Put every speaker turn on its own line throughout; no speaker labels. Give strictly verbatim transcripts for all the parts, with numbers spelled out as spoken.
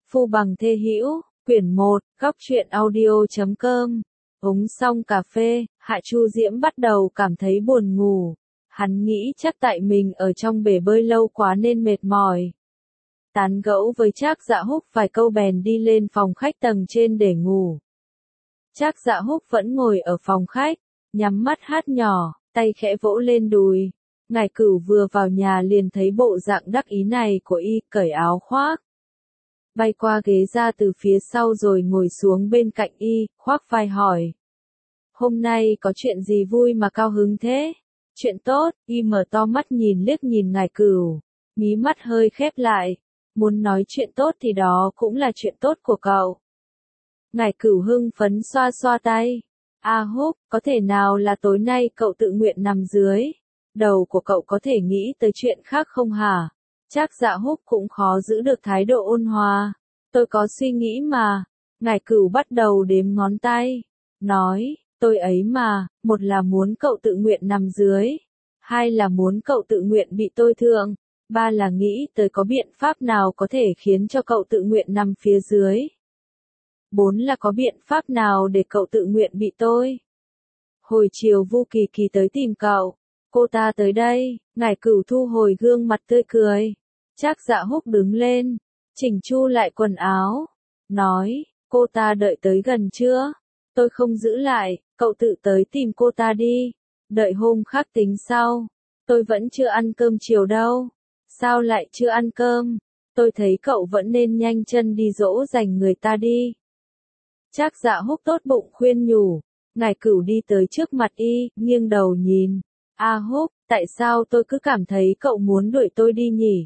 Phu Bằng Thê Hữu, quyển một, góc truyện audio chấm com. Uống xong cà phê, Hạ Chu Diễm bắt đầu cảm thấy buồn ngủ. Hắn nghĩ chắc tại mình ở trong bể bơi lâu quá nên mệt mỏi. Tán gẫu với Trác Dạ Húc vài câu bèn đi lên phòng khách tầng trên để ngủ. Trác Dạ Húc vẫn ngồi ở phòng khách, nhắm mắt hát nhỏ, tay khẽ vỗ lên đùi. Ngải Cửu vừa vào nhà liền thấy bộ dạng đắc ý này của y, cởi áo khoác. Bay qua ghế ra từ phía sau rồi ngồi xuống bên cạnh y, khoác vai hỏi. Hôm nay có chuyện gì vui mà cao hứng thế? Chuyện tốt, y mở to mắt nhìn liếc nhìn Ngải Cửu, mí mắt hơi khép lại. Muốn nói chuyện tốt thì đó cũng là chuyện tốt của cậu. Ngải Cửu hưng phấn xoa xoa tay. A Húc, có thể nào là tối nay cậu tự nguyện nằm dưới? Đầu của cậu có thể nghĩ tới chuyện khác không hả? Trác Dạ Húc cũng khó giữ được thái độ ôn hòa. Tôi có suy nghĩ mà. Ngải Cửu bắt đầu đếm ngón tay. Nói, tôi ấy mà, một là muốn cậu tự nguyện nằm dưới. Hai là muốn cậu tự nguyện bị tôi thượng. Ba là nghĩ tới có biện pháp nào có thể khiến cho cậu tự nguyện nằm phía dưới. Bốn là có biện pháp nào để cậu tự nguyện bị tôi. Hồi chiều Vu Kỳ Kỳ tới tìm cậu. Cô ta tới đây, Ngải Cửu thu hồi gương mặt tươi cười. Trác Dạ Húc đứng lên, chỉnh chu lại quần áo. Nói, cô ta đợi tới gần chưa? Tôi không giữ lại, cậu tự tới tìm cô ta đi. Đợi hôm khác tính sau. Tôi vẫn chưa ăn cơm chiều đâu. Sao lại chưa ăn cơm? Tôi thấy cậu vẫn nên nhanh chân đi dỗ dành người ta đi. Trác Dạ Húc tốt bụng khuyên nhủ. Ngải Cửu đi tới trước mặt y, nghiêng đầu nhìn. A Húc, tại sao tôi cứ cảm thấy cậu muốn đuổi tôi đi nhỉ?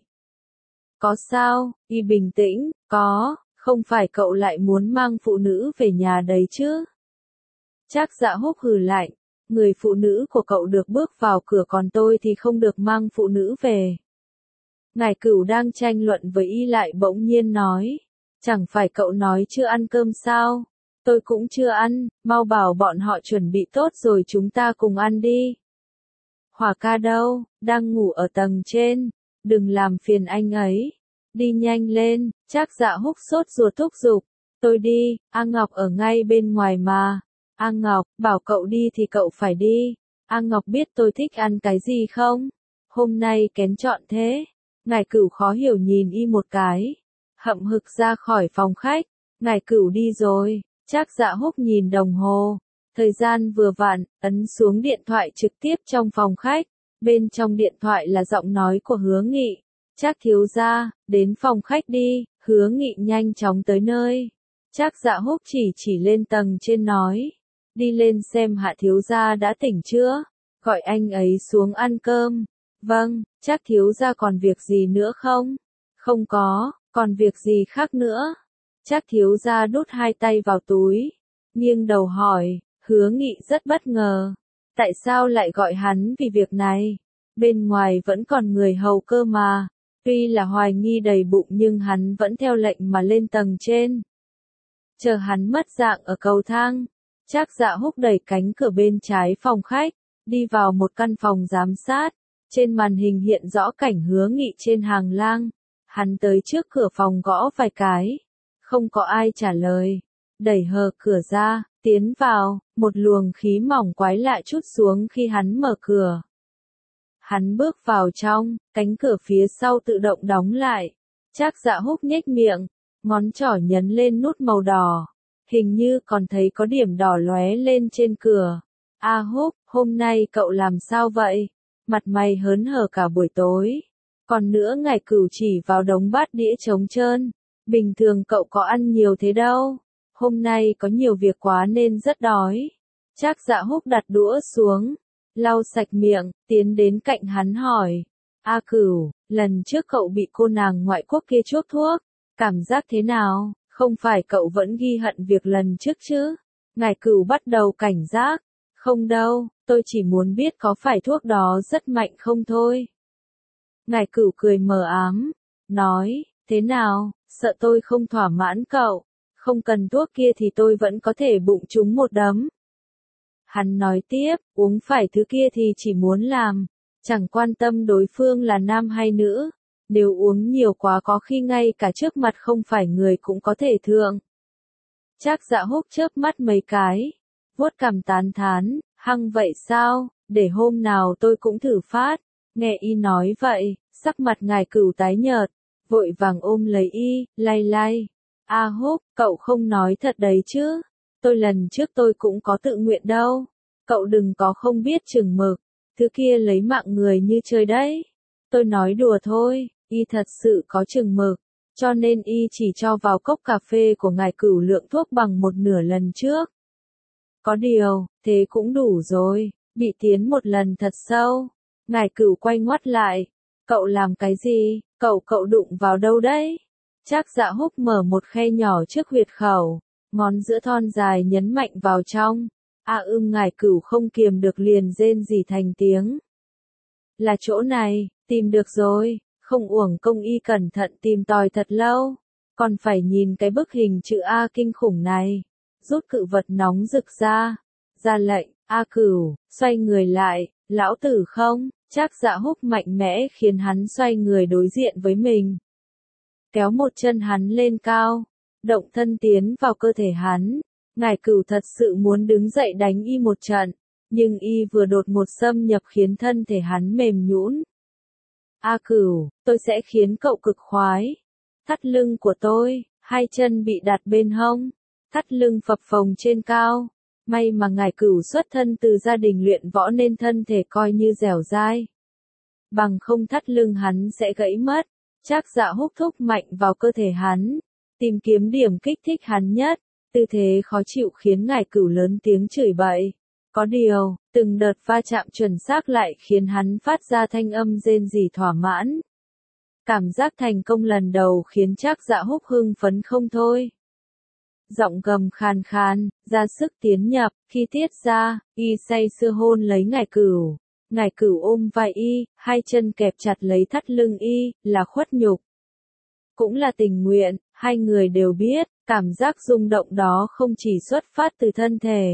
Có sao? Y bình tĩnh, có, không phải cậu lại muốn mang phụ nữ về nhà đấy chứ? Trác Dạ Húc hừ lạnh, người phụ nữ của cậu được bước vào cửa còn tôi thì không được mang phụ nữ về. Ngải Cửu đang tranh luận với y lại bỗng nhiên nói, chẳng phải cậu nói chưa ăn cơm sao? Tôi cũng chưa ăn, mau bảo bọn họ chuẩn bị tốt rồi chúng ta cùng ăn đi. Hỏa ca đâu, đang ngủ ở tầng trên, đừng làm phiền anh ấy. Đi nhanh lên, Trác Dạ Húc sốt ruột thúc giục. Tôi đi, A Ngọc ở ngay bên ngoài mà. A Ngọc, bảo cậu đi thì cậu phải đi. A Ngọc biết tôi thích ăn cái gì không? Hôm nay kén chọn thế. Ngải Cửu khó hiểu nhìn y một cái. Hậm hực ra khỏi phòng khách. Ngải Cửu đi rồi, Trác Dạ Húc nhìn đồng hồ. Thời gian vừa vặn, ấn xuống điện thoại trực tiếp trong phòng khách. Bên trong điện thoại là giọng nói của Hứa Nghị. Trác thiếu gia, đến phòng khách đi. Hứa Nghị nhanh chóng tới nơi. Trác Dạ Húc chỉ chỉ lên tầng trên nói. Đi lên xem Hạ thiếu gia đã tỉnh chưa? Gọi anh ấy xuống ăn cơm. Vâng, Trác thiếu gia còn việc gì nữa không? Không có, còn việc gì khác nữa? Trác thiếu gia đút hai tay vào túi. Nghiêng đầu hỏi. Hứa Nghị rất bất ngờ. Tại sao lại gọi hắn vì việc này? Bên ngoài vẫn còn người hầu cơ mà. Tuy là hoài nghi đầy bụng nhưng hắn vẫn theo lệnh mà lên tầng trên. Chờ hắn mất dạng ở cầu thang. Trác Dạ Húc đẩy cánh cửa bên trái phòng khách. Đi vào một căn phòng giám sát. Trên màn hình hiện rõ cảnh Hứa Nghị trên hàng lang. Hắn tới trước cửa phòng gõ vài cái. Không có ai trả lời. Đẩy hờ cửa ra. Tiến vào, một luồng khí mỏng quái lạ trút xuống khi hắn mở cửa. Hắn bước vào trong, cánh cửa phía sau tự động đóng lại. Trác Dạ Húc nhếch miệng, ngón trỏ nhấn lên nút màu đỏ. Hình như còn thấy có điểm đỏ lóe lên trên cửa. A Húc, hôm nay cậu làm sao vậy? Mặt mày hớn hở cả buổi tối. Còn nữa Ngải Cửu chỉ vào đống bát đĩa trống trơn. Bình thường cậu có ăn nhiều thế đâu. Hôm nay có nhiều việc quá nên rất đói. Trác Dạ Húc đặt đũa xuống, lau sạch miệng, tiến đến cạnh hắn hỏi. A Cửu, lần trước cậu bị cô nàng ngoại quốc kia chuốc thuốc, cảm giác thế nào? Không phải cậu vẫn ghi hận việc lần trước chứ? Ngải Cửu bắt đầu cảnh giác. Không đâu, tôi chỉ muốn biết có phải thuốc đó rất mạnh không thôi. Ngải Cửu cười mờ ám, nói, thế nào, sợ tôi không thỏa mãn cậu? Không cần thuốc kia thì tôi vẫn có thể bụng trúng một đấm. Hắn nói tiếp, uống phải thứ kia thì chỉ muốn làm, chẳng quan tâm đối phương là nam hay nữ. nếu uống nhiều quá có khi ngay cả trước mặt không phải người cũng có thể thượng. Trác Dạ Húc chớp mắt mấy cái, vuốt cằm tán thán, hăng vậy sao, để hôm nào tôi cũng thử phát. Nghe y nói vậy, sắc mặt Ngải Cửu tái nhợt, vội vàng ôm lấy y, lay lay. A Húc, cậu không nói thật đấy chứ, tôi lần trước tôi cũng có tự nguyện đâu, cậu đừng có không biết chừng mực, thứ kia lấy mạng người như chơi đấy. Tôi nói đùa thôi, y thật sự có chừng mực, cho nên y chỉ cho vào cốc cà phê của Ngải Cửu lượng thuốc bằng một nửa lần trước. Có điều, thế cũng đủ rồi, bị tiến một lần thật sâu. Ngải Cửu quay ngoắt lại, cậu làm cái gì, cậu cậu đụng vào đâu đấy? Trác Dạ Húc mở một khe nhỏ trước huyệt khẩu, ngón giữa thon dài nhấn mạnh vào trong. A ưm Ngải Cửu không kiềm được liền rên rỉ thành tiếng. Là chỗ này, tìm được rồi, không uổng công y cẩn thận tìm tòi thật lâu, còn phải nhìn cái bức hình chữ A kinh khủng này. Rút cự vật nóng rực ra, ra lệnh, A Cửu, xoay người lại, lão tử không, Trác Dạ Húc mạnh mẽ khiến hắn xoay người đối diện với mình. Kéo một chân hắn lên cao, động thân tiến vào cơ thể hắn. Ngải Cửu thật sự muốn đứng dậy đánh y một trận, nhưng y vừa đột một xâm nhập khiến thân thể hắn mềm nhũn. A Cửu, tôi sẽ khiến cậu cực khoái. Thắt lưng của tôi, hai chân bị đặt bên hông, thắt lưng phập phồng trên cao. May mà Ngải Cửu xuất thân từ gia đình luyện võ nên thân thể coi như dẻo dai. Bằng không thắt lưng hắn sẽ gãy mất. Trác Dạ Húc thúc mạnh vào cơ thể hắn, tìm kiếm điểm kích thích hắn nhất. Tư thế khó chịu khiến Ngải Cửu lớn tiếng chửi bậy. Có điều, từng đợt va chạm chuẩn xác lại khiến hắn phát ra thanh âm rên rỉ thỏa mãn. Cảm giác thành công lần đầu khiến Trác Dạ Húc hưng phấn không thôi. Giọng gầm khàn khàn, ra sức tiến nhập, khi tiết ra, y say sưa hôn lấy Ngải Cửu. Ngải Cửu ôm vai y, hai chân kẹp chặt lấy thắt lưng y, là khuất nhục. Cũng là tình nguyện, hai người đều biết, cảm giác rung động đó không chỉ xuất phát từ thân thể.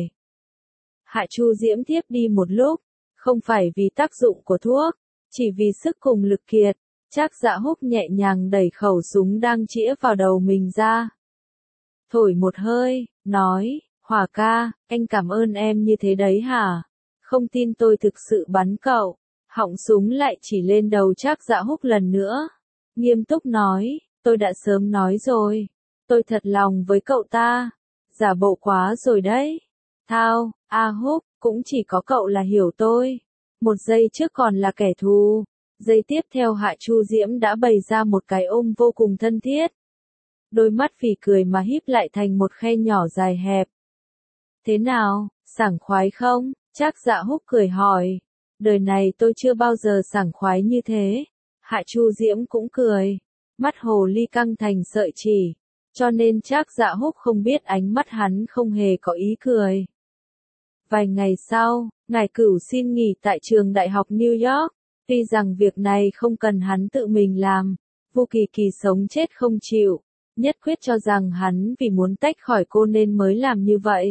Hạ Chu Diễm tiếp đi một lúc, không phải vì tác dụng của thuốc, chỉ vì sức cùng lực kiệt. Trác Dạ Húc nhẹ nhàng đẩy khẩu súng đang chĩa vào đầu mình ra. Thổi một hơi, nói, Hỏa ca, anh cảm ơn em như thế đấy hả? Không tin tôi thực sự bắn cậu. Họng súng lại chỉ lên đầu Trác Dạ Húc lần nữa. Nghiêm túc nói, tôi đã sớm nói rồi. Tôi thật lòng với cậu ta. Giả bộ quá rồi đấy. Thao, A Húc, cũng chỉ có cậu là hiểu tôi. Một giây trước còn là kẻ thù. Giây tiếp theo Hạ Chu Diễm đã bày ra một cái ôm vô cùng thân thiết. Đôi mắt phì cười mà híp lại thành một khe nhỏ dài hẹp. Thế nào, sảng khoái không? Trác Dạ Húc cười hỏi. Đời này tôi chưa bao giờ sảng khoái như thế. Hạ Chu Diễm cũng cười. Mắt hồ ly căng thành sợi chỉ. Cho nên Trác Dạ Húc không biết ánh mắt hắn không hề có ý cười. Vài ngày sau, Ngải Cửu xin nghỉ tại trường đại học New York. Tuy rằng việc này không cần hắn tự mình làm. Vu Kỳ Kỳ sống chết không chịu. Nhất quyết cho rằng hắn vì muốn tách khỏi cô nên mới làm như vậy.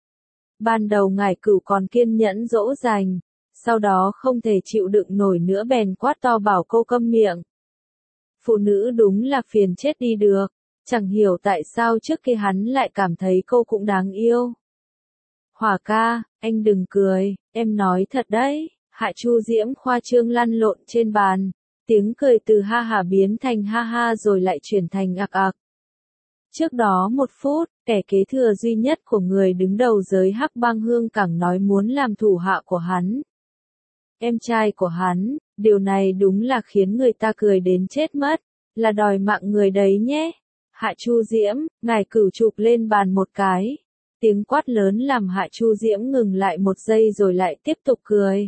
Ban đầu Ngải Cửu còn kiên nhẫn dỗ dành, sau đó không thể chịu đựng nổi nữa bèn quát to bảo cô câm miệng. Phụ nữ đúng là phiền chết đi được, chẳng hiểu tại sao trước kia hắn lại cảm thấy cô cũng đáng yêu. Hỏa ca, anh đừng cười, em nói thật đấy. Hạ Chu Diễm khoa trương lăn lộn trên bàn, tiếng cười từ ha hả biến thành ha ha rồi lại chuyển thành ạc ạc. Trước đó một phút, kẻ kế thừa duy nhất của người đứng đầu giới Hắc Bang Hương Cảng nói muốn làm thủ hạ của hắn. Em trai của hắn, điều này đúng là khiến người ta cười đến chết mất, là đòi mạng người đấy nhé. Hạ Chu Diễm, Ngải Cửu chụp lên bàn một cái. Tiếng quát lớn làm Hạ Chu Diễm ngừng lại một giây rồi lại tiếp tục cười.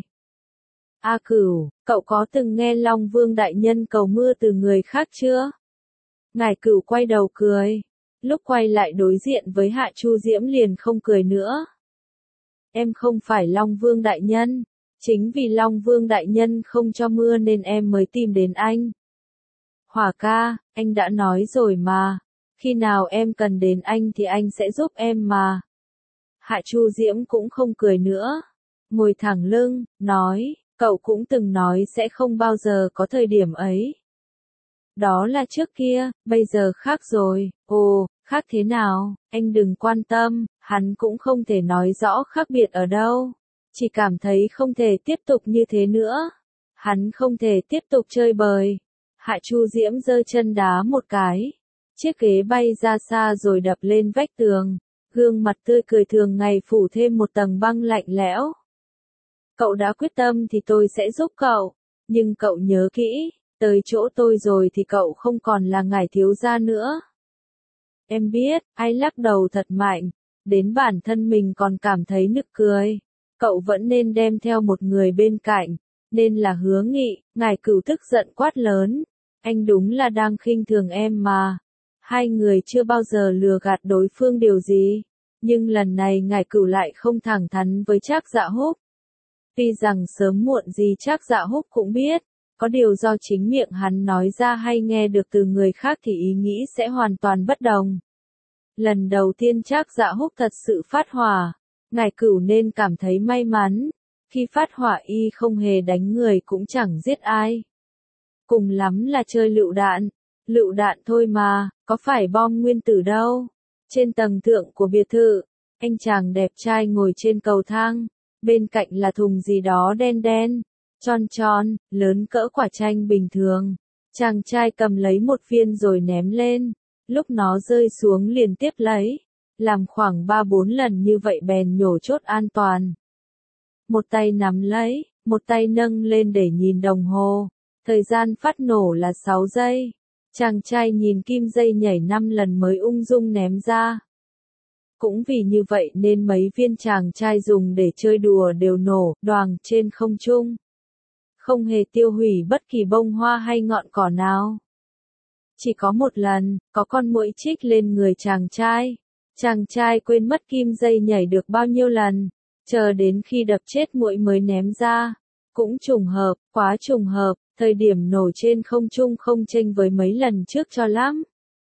A Cửu, cậu có từng nghe Long Vương đại nhân cầu mưa từ người khác chưa? Ngải Cửu quay đầu cười. Lúc quay lại đối diện với Hạ Chu Diễm liền không cười nữa. Em không phải Long Vương đại nhân. Chính vì Long Vương đại nhân không cho mưa nên em mới tìm đến anh. Hỏa ca, anh đã nói rồi mà. Khi nào em cần đến anh thì anh sẽ giúp em mà. Hạ Chu Diễm cũng không cười nữa. Ngồi thẳng lưng, nói, cậu cũng từng nói sẽ không bao giờ có thời điểm ấy. Đó là trước kia, bây giờ khác rồi. Ồ, khác thế nào, anh đừng quan tâm, hắn cũng không thể nói rõ khác biệt ở đâu. Chỉ cảm thấy không thể tiếp tục như thế nữa. Hắn không thể tiếp tục chơi bời. Hạ Chu Diễm giơ chân đá một cái. Chiếc ghế bay ra xa rồi đập lên vách tường. Gương mặt tươi cười thường ngày phủ thêm một tầng băng lạnh lẽo. Cậu đã quyết tâm thì tôi sẽ giúp cậu. Nhưng cậu nhớ kỹ, tới chỗ tôi rồi thì cậu không còn là ngải thiếu gia nữa. Em biết, ai lắc đầu thật mạnh. Đến bản thân mình còn cảm thấy nực cười. Cậu vẫn nên đem theo một người bên cạnh. Nên là Hứa Nghị, ngài Cửu tức giận quát lớn. Anh đúng là đang khinh thường em mà. Hai người chưa bao giờ lừa gạt đối phương điều gì. Nhưng lần này ngài Cửu lại không thẳng thắn với Trác Dạ Húc. Tuy rằng sớm muộn gì Trác Dạ Húc cũng biết. Có điều do chính miệng hắn nói ra hay nghe được từ người khác thì ý nghĩ sẽ hoàn toàn bất đồng. Lần đầu tiên Trác Dạ Húc thật sự phát hỏa. Ngài Cửu nên cảm thấy may mắn. Khi phát hỏa y không hề đánh người cũng chẳng giết ai. Cùng lắm là chơi lựu đạn. Lựu đạn thôi mà, có phải bom nguyên tử đâu. Trên tầng thượng của biệt thự, anh chàng đẹp trai ngồi trên cầu thang. Bên cạnh là thùng gì đó đen đen, tròn tròn, lớn cỡ quả chanh bình thường. Chàng trai cầm lấy một viên rồi ném lên. Lúc nó rơi xuống liền tiếp lấy. Làm khoảng ba bốn lần như vậy bèn nhổ chốt an toàn. Một tay nắm lấy, một tay nâng lên để nhìn đồng hồ. Thời gian phát nổ là sáu giây. Chàng trai nhìn kim dây nhảy năm lần mới ung dung ném ra. Cũng vì như vậy nên mấy viên chàng trai dùng để chơi đùa đều nổ, đoàng trên không trung. Không hề tiêu hủy bất kỳ bông hoa hay ngọn cỏ nào. Chỉ có một lần, có con muỗi chích lên người chàng trai. Chàng trai quên mất kim dây nhảy được bao nhiêu lần. Chờ đến khi đập chết muỗi mới ném ra. Cũng trùng hợp, quá trùng hợp, thời điểm nổ trên không trung không chênh với mấy lần trước cho lắm.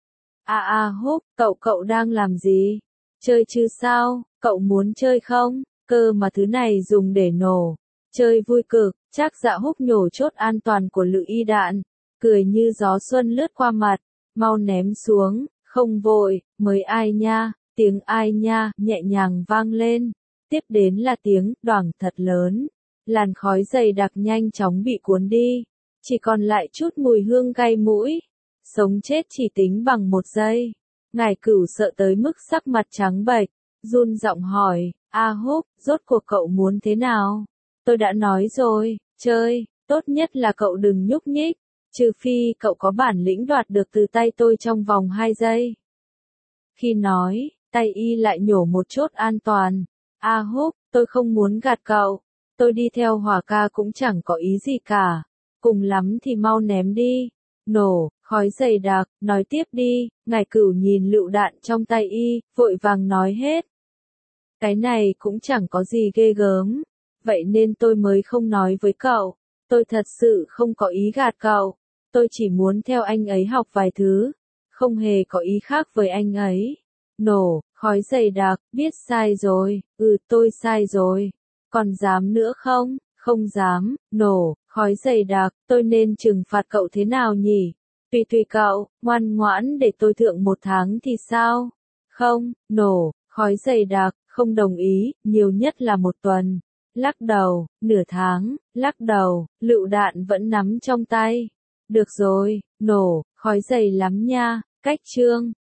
À à Húc, cậu cậu đang làm gì? Chơi chứ sao, cậu muốn chơi không? Cơ mà thứ này dùng để nổ. Chơi vui cực, Trác Dạ Húc nhổ chốt an toàn của lựu y đạn. Cười như gió xuân lướt qua mặt. Mau ném xuống, không vội, mới ai nha, tiếng ai nha, nhẹ nhàng vang lên. Tiếp đến là tiếng đoảng thật lớn. Làn khói dày đặc nhanh chóng bị cuốn đi. Chỉ còn lại chút mùi hương gây mũi. Sống chết chỉ tính bằng một giây. Ngài Cửu sợ tới mức sắc mặt trắng bệch, run giọng hỏi, A Húc, rốt cuộc cậu muốn thế nào? Tôi đã nói rồi, chơi, tốt nhất là cậu đừng nhúc nhích, trừ phi cậu có bản lĩnh đoạt được từ tay tôi trong vòng hai giây. Khi nói, tay y lại nhổ một chốt an toàn. A Húc, tôi không muốn gạt cậu, tôi đi theo Hỏa ca cũng chẳng có ý gì cả, cùng lắm thì mau ném đi. Nổ, khói dày đặc, nói tiếp đi, ngài Cửu nhìn lựu đạn trong tay y, vội vàng nói hết. Cái này cũng chẳng có gì ghê gớm, vậy nên tôi mới không nói với cậu, tôi thật sự không có ý gạt cậu, tôi chỉ muốn theo anh ấy học vài thứ, không hề có ý khác với anh ấy. Nổ, khói dày đặc, biết sai rồi, ừ tôi sai rồi, còn dám nữa không? Không dám, nổ, khói dày đặc, tôi nên trừng phạt cậu thế nào nhỉ? Tùy tùy cậu, ngoan ngoãn để tôi thượng một tháng thì sao? Không, nổ, khói dày đặc, không đồng ý, nhiều nhất là một tuần. Lắc đầu, nửa tháng, lắc đầu, lựu đạn vẫn nắm trong tay. Được rồi, nổ, khói dày lắm nha, cách chương.